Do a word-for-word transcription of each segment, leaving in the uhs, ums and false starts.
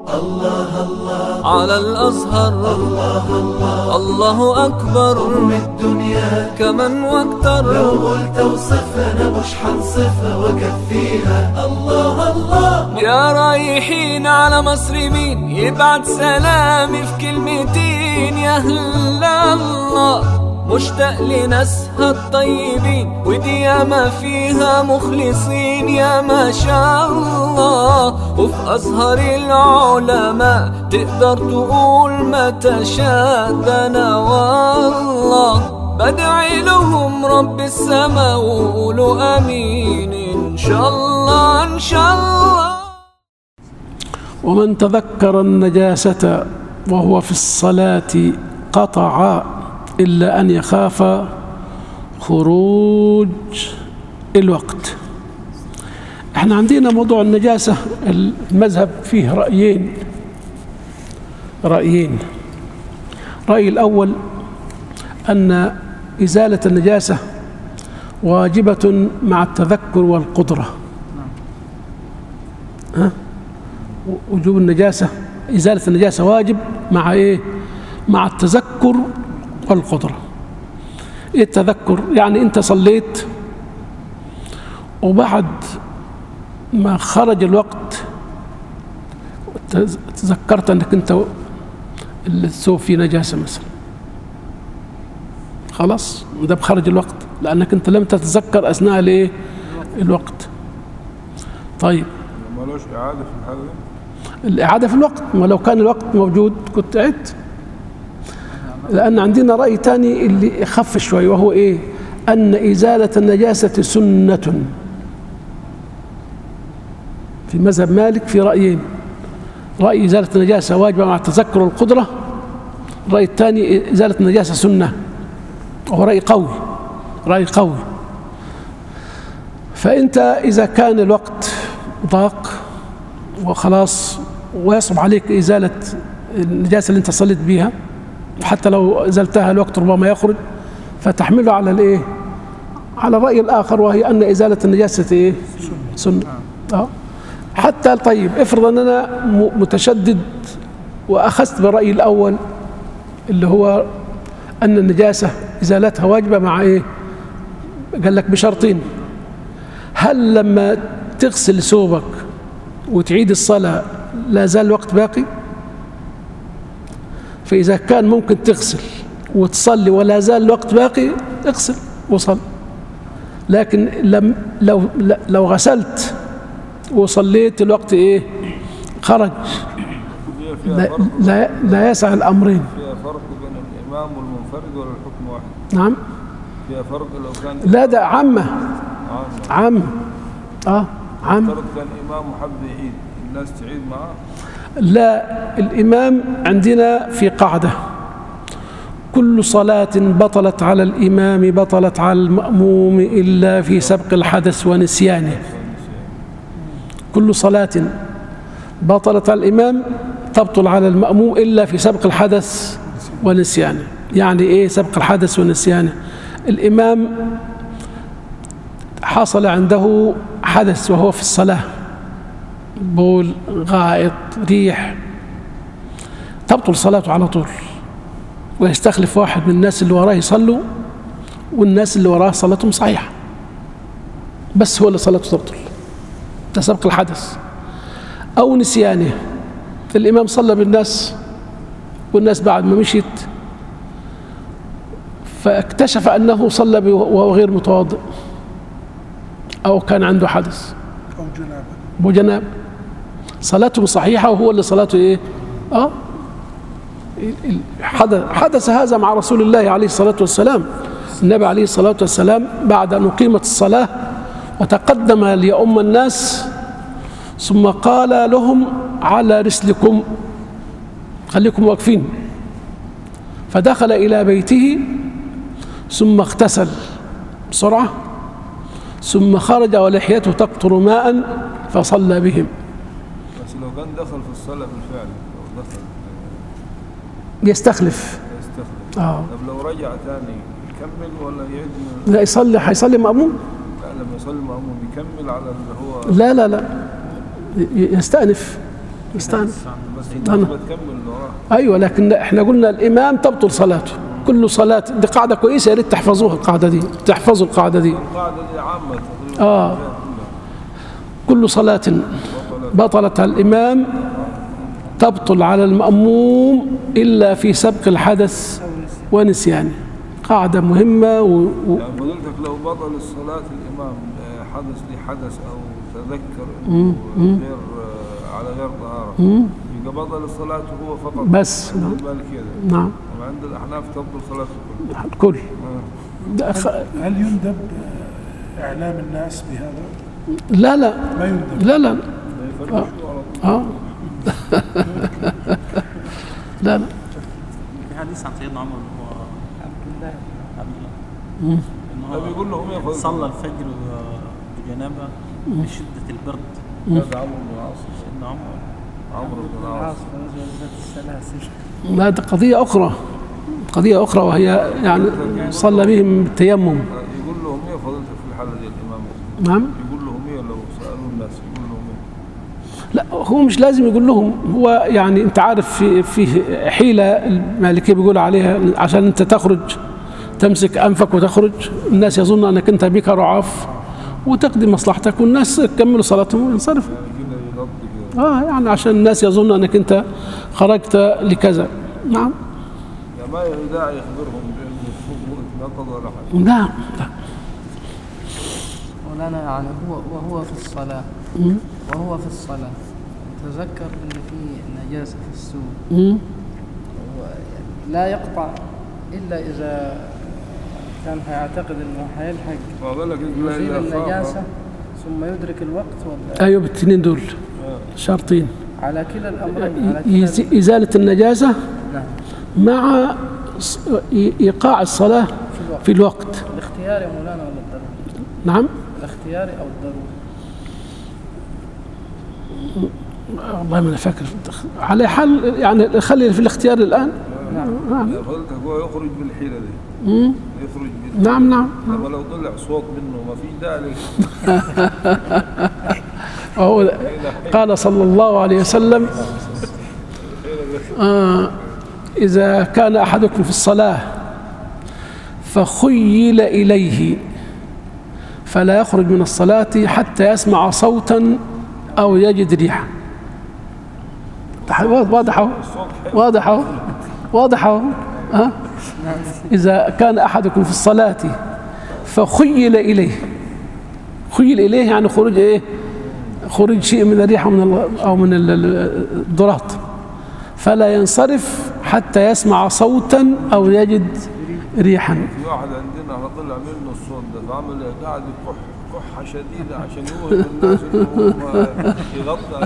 الله الله على الأزهر، الله الله الله أكبر من الدنيا كمن واكتر. لو قلت اوصفها أنا مش حنصفها وأكفيها. الله الله يا رايحين على مصر مين يبعت سلامي في كلمتين؟ يا أهل الله مشتاق لناسها الطيبين، ودي ياما فيها مخلصين يا ما شاء الله. وفي أزهر العلماء تقدر تقول ما تشاء. ده أنا والله بدعي لهم رب السما وقولوا آمين إن شاء الله إن شاء الله. ومن تذكر النجاسة وهو في الصلاة قطع إلا أن يخاف خروج الوقت. احنا عندنا موضوع النجاسة المذهب فيه رأيين رأيين رأي الأول أن إزالة النجاسة واجبة مع التذكر والقدرة. ها؟ وجوب النجاسة، إزالة النجاسة واجب مع إيه؟ مع التذكر والقدرة. إيه التذكر؟ يعني أنت صليت وبعد ما خرج الوقت تذكرت أنك أنت الثوب فيه نجاسة مثلا، خلاص ده بخرج الوقت لأنك أنت لم تتذكر أثناء الإيه؟ الوقت. طيب مالوش إعادة في الحالة دي؟ الإعادة في الوقت، ولو كان الوقت موجود كنت عدت. لأن عندنا رأي تاني اللي أخف شوي، وهو إيه؟ أن إزالة النجاسة سنة. في مذهب مالك في رأيين: رأي إزالة النجاسة واجبة مع التذكر والقدرة، الرأي الثاني إزالة النجاسة سنة، وهو رأي قوي رأي قوي. فأنت إذا كان الوقت ضاق وخلاص ويصعب عليك إزالة النجاسة اللي أنت صليت بيها، حتى لو أزلتها الوقت ربما يخرج، فتحمله على الإيه؟ على الرأي الآخر، وهي أن إزالة النجاسة إيه؟ سنة. أه؟ حتى طيب افرض أن أنا متشدد وأخذت بالرأي الأول اللي هو أن النجاسة إزالتها واجبة مع إيه؟ قال لك بشرطين: هل لما تغسل ثوبك وتعيد الصلاة لا زال الوقت باقي؟ فإذا كان ممكن تغسل وتصلي ولا زال الوقت باقي اغسل وصل. لكن لم لو لو غسلت وصليت الوقت ايه؟ خرج. لا, لا, لا يسع الأمرين. فيها فرق بين الإمام والمنفرد ولا الحكم واحد؟ نعم فيها فرق لو كان لا ده عامة عامة اه عام. فرق كان إمام وحب يعيد الناس تعيد معاه؟ لا، الإمام عندنا في قاعدة: كل صلاة بطلت على الإمام بطلت على المأموم إلا في سبق الحدث ونسيانه. كل صلاة بطلت على الإمام تبطل على المأموم إلا في سبق الحدث ونسيانه. يعني إيه سبق الحدث ونسيانه؟ الإمام حصل عنده حدث وهو في الصلاة، بول، غائط، ريح، تبطل صلاته على طول، ويستخلف واحد من الناس اللي وراه يصلوا، والناس اللي وراه صلاتهم صحيحة، بس هو اللي صلاته تبطل. ده سبق الحدث. أو نسيانه، الإمام صلى بالناس والناس بعد ما مشيت فاكتشف أنه صلى وهو غير متواضع، أو كان عنده حدث أو جنابة أو جنابة، صلاته صحيحة وهو اللي صلاته إيه؟ آه حدث, حدث هذا مع رسول الله عليه الصلاة والسلام. النبي عليه الصلاة والسلام بعد أن أقيمت الصلاة وتقدم ليؤم الناس ثم قال لهم: على رسلكم، خليكم واقفين. فدخل إلى بيته ثم اغتسل بسرعة، ثم خرج ولحيته تقطر ماء فصلى بهم. بس لو كان دخل في الصلاة بالفعل، لو دخل يستخلف يستخلف آه. طب لو رجع ثاني يكمل ولا يعيد؟ لا، يصلي، هيصلي مأموم. لا، لما يصلي مأموم يكمل على اللي هو لا لا لا يستأنف استنى بس أنا. الناس بتكمل اللي وراه. ايوه، لكن احنا قلنا الامام تبطل صلاته كل صلاه. دي قاعده كويسه، يا ريت تحفظوها القاعده دي، تحفظوا القاعده دي. القاعدة دي عامة تقريبا. اه كل صلاه بطلتها الامام تبطل على المأموم الا في سبق الحدث ونسيانه. قاعده مهمه و... و... يعني فضيلتك لو بطل الصلاة الإمام آه، حدث لي حدث أو تذكر إنه غير آه، على غير طهارة، يبقى بطل الصلاة هو فقط بس عند نعم. المالكية. نعم وعند الأحناف تبطل صلاته كلها. الكل. ده خ... هل يندب إعلام الناس بهذا؟ لا لا ما يندب. لا لا اه, آه. لا لا في حديث عن سيدنا عمر اللي هو عبد الله عبد الله ده انه بيقول لهم يا فضيلة صلى الفجر بجنابه بشده البرد. هذا عمرو بن العاص. سيدنا عمر عمرو بن العاص. لا ده قضية أخرى، قضية أخرى وهي يعني صلى بهم بالتيمم. يقول لهم ايه فضيلتك في الحالة دي الإمام؟ نعم. يقول لهم ايه لو سألوا الناس يقول لهم ايه؟ لا هو مش لازم يقول لهم، هو يعني أنت عارف في في حيلة المالكية بيقول عليها عشان أنت تخرج تمسك أنفك وتخرج، الناس يظن أنك أنت بك رعاف وتقضي مصلحتك والناس يكملوا صلاتهم وينصرفوا. يعني كده يغطي كده. اه يعني عشان الناس يظن أنك أنت خرجت لكذا. نعم. يعني ما داعي يخبرهم بأن الصوم اتنقض ولا حاجة. لا لا. مولانا يعني هو وهو في الصلاة وهو في الصلاة تذكر إن في نجاسة في السوق، مم. لا يقطع إلا إذا كان هيعتقد إنه هيلحق ما بالك يقول يزيل إذا خاف. النجاسة ثم يدرك الوقت، ولا أيوة بالتنين دول شرطين، على كلا الأمرين؟ على كلا يز- إزالة النجاسة نعم. مع ص- إيقاع الصلاة في الوقت. الاختياري يا مولانا ولا الضروري؟ نعم. الاختياري أو الضروري؟ والله ما أنا فاكر على حال، يعني خلي في الاختيار الآن. نعم. يا فضيلتك هو يخرج بالحيلة دي. مم. يخرج بال... نعم نعم. لما لو طلع صوت منه ما في داعي لك. وهو قال صلى الله عليه وسلم آه إذا كان أحدكم في الصلاة فخيل إليه فلا يخرج من الصلاة حتى يسمع صوتا أو يجد ريحا. واضح أهو، واضح أهو، واضح أهو. ها؟ إذا كان أحدكم في الصلاة فخيل إليه، خيل إليه يعني خروج إيه؟ خروج شيء من الريح أو من أو من الضراط، فلا ينصرف حتى يسمع صوتا أو يجد ريحا. في واحد عندنا على طلع منه الصوت ده فعمل إيه؟ قاعد يكح كحة شديدة عشان يوهم الناس إنه هو يغطى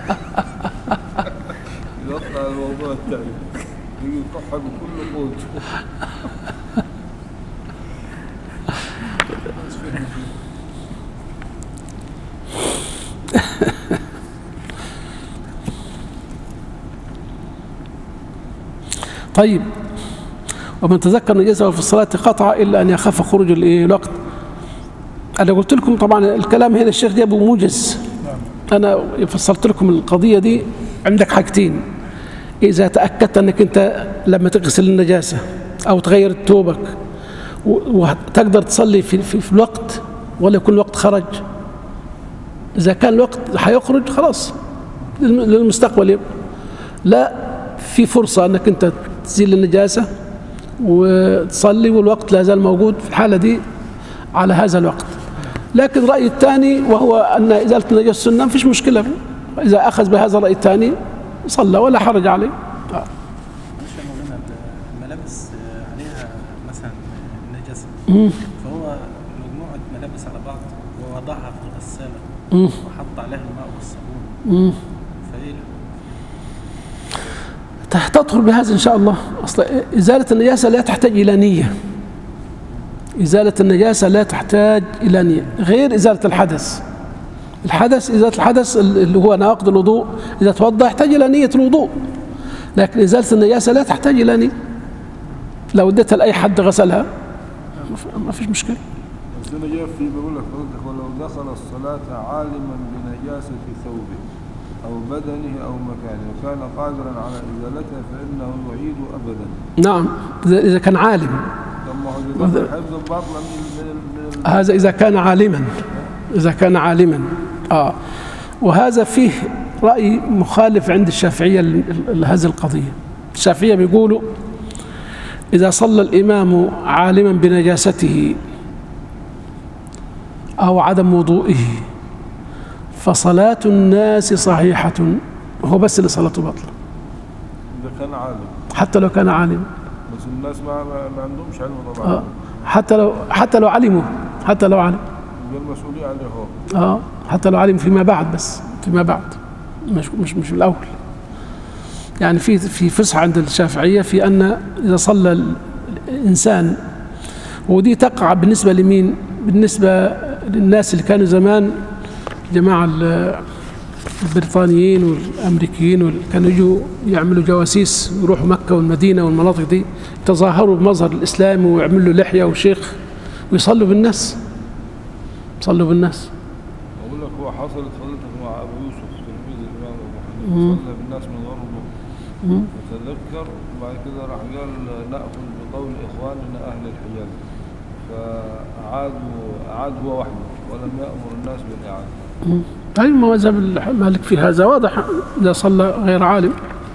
يغطى على الموضوع التاني، يجي يكحها بكل قوته. طيب، ومن تذكر نجاسه في الصلاة قطع إلا أن يخاف خروج الوقت. أنا قلت لكم طبعا الكلام هنا الشيخ جابه موجز، أنا فصلت لكم القضية دي. عندك حاجتين، إذا تأكدت أنك أنت لما تغسل النجاسة أو تغير ثوبك وتقدر تصلي في, في, في الوقت ولا يكون الوقت خرج. إذا كان الوقت حيخرج خلاص للمستقبل، لا في فرصة أنك أنت تزيل النجاسة وتصلي والوقت لا زال موجود في الحالة دي على هذا الوقت. لكن الرأي الثاني وهو أن إزالة النجاسة سنة، ما فيش مشكلة، إذا أخذ بهذا الرأي الثاني صلى ولا حرج عليه. آه. الملابس عليها مثلا نجاسة، فهو مجموعة ملابس على بعض ووضعها في الغسالة وحط عليها الماء والصابون، فإيه تدخل بهذا إن شاء الله. أصلا إزالة النجاسة لا تحتاج إلى نية، إزالة النجاسة لا تحتاج إلى نية غير إزالة الحدث. الحدث إزالة الحدث اللي هو ناقض الوضوء إذا توضأ يحتاج إلى نية الوضوء، لكن إزالة النجاسة لا تحتاج إلى نية. لو اديتها لأي حد غسلها ما فيش مشكلة. بس أنا جاي في بقول لك فضلتك ولو دخل الصلاة عالما بنجاسة ثوبه أو بدنه أو مكانه وكان قادرا على إزالته فإنه يعيد أبدا. نعم إذا كان عالم. حفظ باطلا من هذا إذا كان عالما إذا كان عالما آه وهذا فيه رأي مخالف عند الشافعية لهذه القضية. الشافعية بيقولوا إذا صلى الإمام عالما بنجاسته أو عدم وضوئه فصلاة الناس صحيحة، هو بس اللي صلاته باطلة إذا كان عالم، حتى لو كان عالم. بس الناس ما ما عندهمش علم طبعا. آه. حتى لو حتى لو علموا حتى لو علم المسؤولية عليه هو. اه حتى لو علم فيما بعد، بس فيما بعد مش مش مش الأول. يعني في في فسحة عند الشافعية في أن إذا صلى الإنسان، ودي تقع بالنسبة لمين؟ بالنسبة للناس اللي كانوا زمان جماعة البريطانيين والأمريكيين واللي كانوا يجوا يعملوا جواسيس ويروحوا مكة والمدينة والمناطق دي، يتظاهروا بمظهر الإسلام ويعملوا لحية وشيخ ويصلوا بالناس يصلوا بالناس. أقول لك هو حصلت فضيلتك مع أبو يوسف تلميذ الإمام أبو حنيفة، صلى بالناس من غير وضوء وتذكر بعد كده راح قال نأخذ بقول إخواننا أهل الحجاز، فأعاد أعاد هو وحده ولم يأمر الناس بالإعادة. طيب ما مذهب مالك في هذا واضح إذا صلى غير عالم.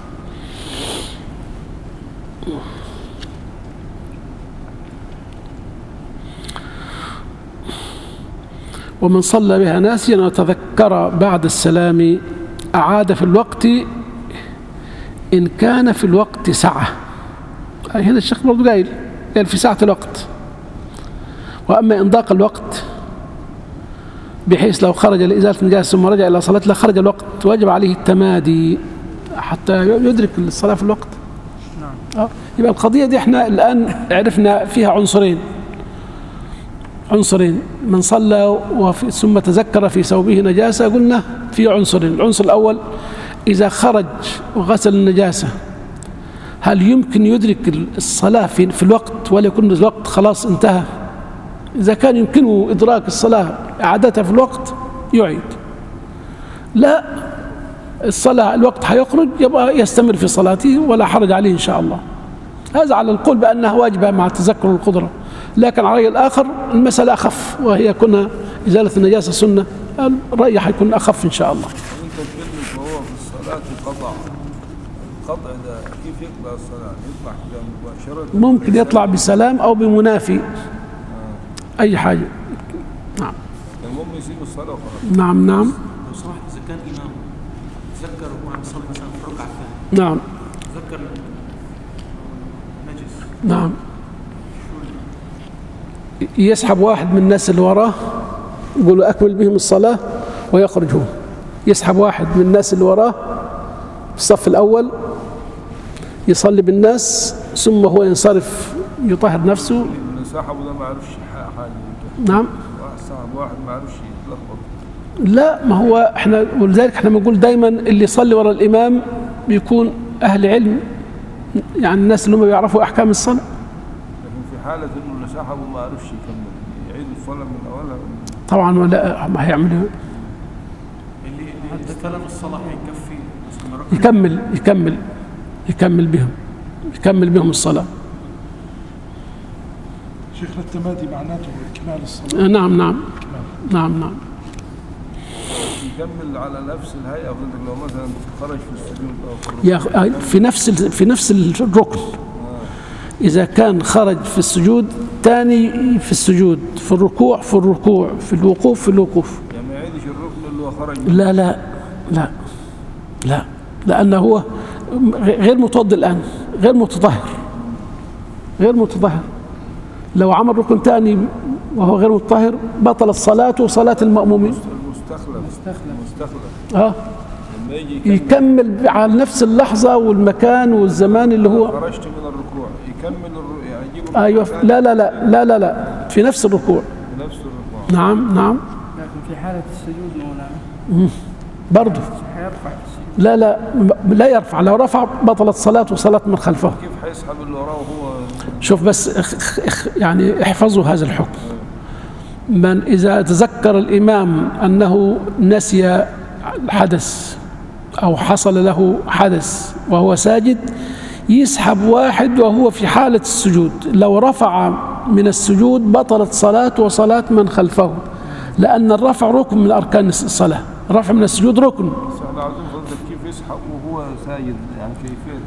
ومن صلى بها ناسيا وتذكر بعد السلام أعاد في الوقت إن كان في الوقت سعة. هنا الشيخ برضو قايل قال في ساعة الوقت. وأما إن ضاق الوقت بحيث لو خرج لإزالة النجاسة ثم رجع إلى صلاة لا خرج الوقت وجب عليه التمادي حتى يدرك الصلاة في الوقت. نعم. آه. يبقى القضية دي احنا الآن عرفنا فيها عنصرين عنصرين من صلى وفي ثم تذكر في ثوبه نجاسة، قلنا في عنصرين. العنصر الأول إذا خرج وغسل النجاسة هل يمكن يدرك الصلاة في, في الوقت ولا يكون الوقت خلاص انتهى؟ إذا كان يمكنه إدراك الصلاة إعادتها في الوقت يعيد، لا الصلاة الوقت هيخرج يبقى يستمر في صلاته ولا حرج عليه إن شاء الله. هذا على القول بأنها واجبة مع تذكر القدرة. لكن على الرأي الآخر المسألة أخف، وهي كنا إزالة النجاسة سنة، الرأي حيكون أخف إن شاء الله. أنت تكلم فهو في الصلاة قطع القطع ده كيف يقطع الصلاة؟ يطلع كده مباشرة؟ ممكن يطلع بسلام أو بمنافي. آه. أي حاجة. نعم. المهم يسيب الصلاة وخلاص. نعم نعم. لو سمحت إذا كان إمام تذكر وهو عم يصلي مثلا في الركعة الثانية. نعم. تذكر نجس. نعم. يسحب واحد من الناس اللي وراه يقول أكمل بهم الصلاة ويخرج هو. يسحب واحد من الناس اللي وراه في الصف الأول يصلي بالناس ثم هو ينصرف يطهر نفسه. اللي سحبه ده ما عرفش حاجة. نعم. سحب واحد ما عرفش يتلخبط. لا ما هو احنا ولذلك احنا بنقول دايما اللي يصلي ورا الإمام بيكون أهل علم، يعني الناس اللي هم بيعرفوا أحكام الصلاة. لكن في حالة إنه اللي سحبه ما عرفش يكمل يعيد الصلاة من أولها. طبعا ولا ما هيعملوا اللي اللي استلم الصلاة هيكفي يكمل يكمل يكمل بهم يكمل بهم الصلاة. شيخ التمادي معناته إكمال الصلاة. نعم نعم نعم نعم. يكمل على نفس الهيئة، لو مثلا خرج في السجود أو في الركوع في نفس في نفس الركن. إذا كان خرج في السجود ثاني في السجود، في الركوع في الركوع، في الوقوف في الوقوف. يعني ما يعيدش الركن اللي هو خرج. لا لا لا لا لأنه هو غير متوضئ الآن، غير متطهر غير متطهر. لو عمل ركن ثاني وهو غير متطهر بطلت صلاته وصلاة المأمومين. مستخلف مستخلف اه يكمل على نفس اللحظة والمكان والزمان اللي هو خرجت من الركوع يكمل الركوع يعني يجيب ايوه. لا لا لا لا لا لا في نفس الركوع. في نفس الركوع. نعم نعم. لكن في حالة السجود مولانا برضه حيرفع السجود. لا لا لا يرفع، لو رفع بطلت صلاته وصلاة من خلفه. كيف حيسحب اللي وراه وهو شوف بس اخ اخ يعني احفظوا هذا الحكم. من إذا تذكر الإمام أنه نسي الحدث أو حصل له حدث وهو ساجد يسحب واحد وهو في حالة السجود، لو رفع من السجود بطلت صلاته وصلاة من خلفه، لأن الرفع ركن من أركان الصلاة، الرفع من السجود ركن. بس احنا عايزين فضلك كيف يسحب وهو ساجد، يعني كيفية؟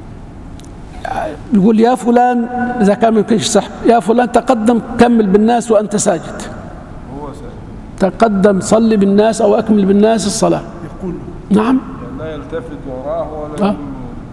يقول يا فلان إذا كان ما يمكنش سحب، يا فلان تقدم كمل بالناس وأنت ساجد، هو ساجد تقدم صلي بالناس أو أكمل بالناس الصلاة. يقول نعم، يعني لا يلتفت وراه ولا آه.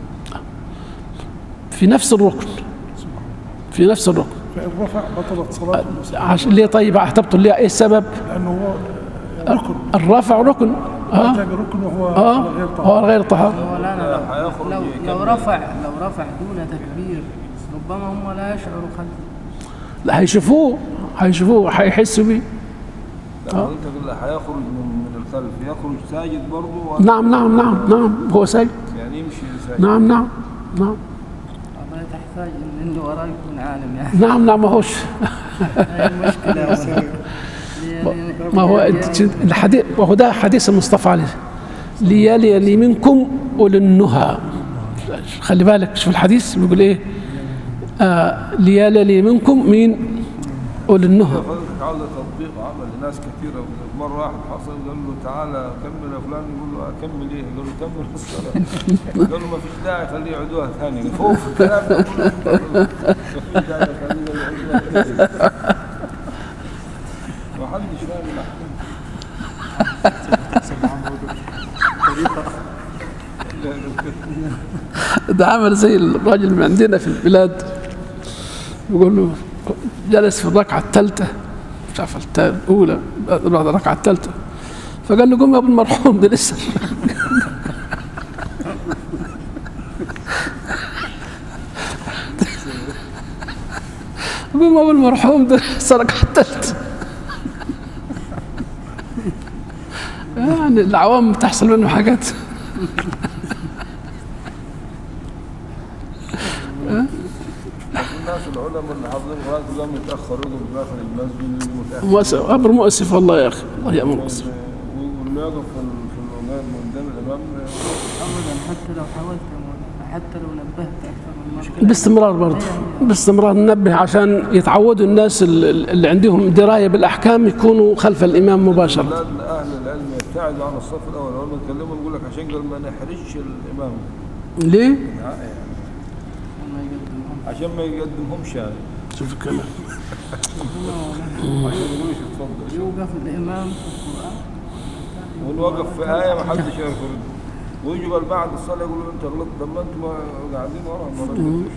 في نفس الركن، في نفس الركن. فإن رفع بطلت صلاته عشان ليه؟ طيب اعتبرتوا ليه؟ ايه السبب؟ لأنه هو ركن، الرفع ركن. اه يعني ركن وهو اه على غير طهارة. هو غير طهارة. هو لا لا هيخرج لو, يكمل. لو رفع لو رفع دون تكبير ربما هم لا يشعروا خلفه. لا هيشوفوه، هيشوفوه هيحسوا بيه. لا انت اللي هيخرج من من الخلف يخرج ساجد برضه ولا؟ نعم نعم نعم نعم هو ساجد. يعني يمشي ساجد. نعم نعم نعم ما تحتاج ان اللي وراه يكون عالم يعني. نعم نعم ما هوش هي المشكلة. ما هو الحديث، وهو ده حديث المصطفى عليه، ليلي منكم أولي النهى. خلي بالك شوف الحديث بيقول ايه، آه ليلي منكم مين؟ أولي النهى. فضلك عاوزة تطبيق عمل لناس كثيرة. مرة واحد حصل قال له تعالى كمل يا فلان، يقول له أكمل إيه؟ قال له كمل الصلاة. قال له ما فيش داعي خليه يعيدوها ثاني. فوق الكلام ده كله ما فيش داعي خليه يعيدوها ثاني. ما حدش فاهم الأحكام. ده عمل زي الراجل اللي عندنا في البلاد، يقول له جلس في الركعة الثالثة، مش عارف الأولى بعد الركعة الثالثة، فقال له قوم يا ابن المرحوم ده لسه. قوم يا ابن المرحوم ده لسه الركعة الثالثة. يعني العوام بتحصل منه حاجات. الناس العلماء اللي حافظين القرآن كلهم يتأخروا يجوا في داخل المسجد يجوا متأخر. أمر مؤسف والله يا أخي، الله يأمر مؤسف. واللي يقف في الإمام قدام الإمام ابدا حتى لو حاولت حتى لو نبهت اكثر من مرة باستمرار برضه، باستمرار ننبه عشان يتعودوا الناس اللي عندهم دراية بالأحكام يكونوا خلف الإمام مباشرة. أهل العلم يبتعدوا عن الصف الأول، أول ما يتكلموا يقول لك عشان قال ما نحرجش الإمام. ليه؟ عشان ما يقدمهمش يعني. شوف الكلام. عشان ما يقولوش اتفضل. يوقف الامام في القران ونوقف في آية ما حدش يعرف يرد. ويجوا بقى بعد الصلاة يقولوا أنت غلطت، لما أنتم قاعدين ورا ما ردتوش.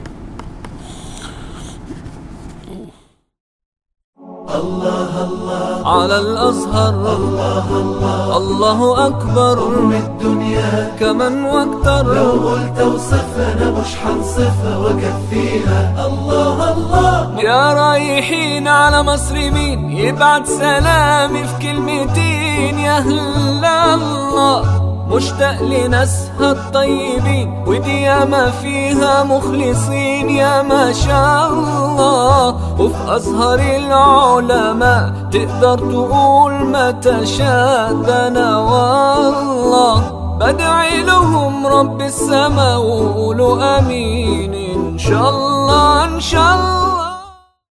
الله الله على الأزهر. الله الله الله أكبر أم الدنيا كمن واكتر. لو قلت اوصفها أنا مش حنصفها وأكفيها. الله الله يا رايحين على مصر مين يبعت سلامي في كلمتين، يا أهل الله مشتاق لناسها الطيبين، ودي ياما فيها مخلصين يا ما شاء الله. وفي أزهر العلماء تقدر تقول ما تشاء، ده أنا والله بدعي لهم رب السما وقولوا آمين إن شاء الله إن شاء الله.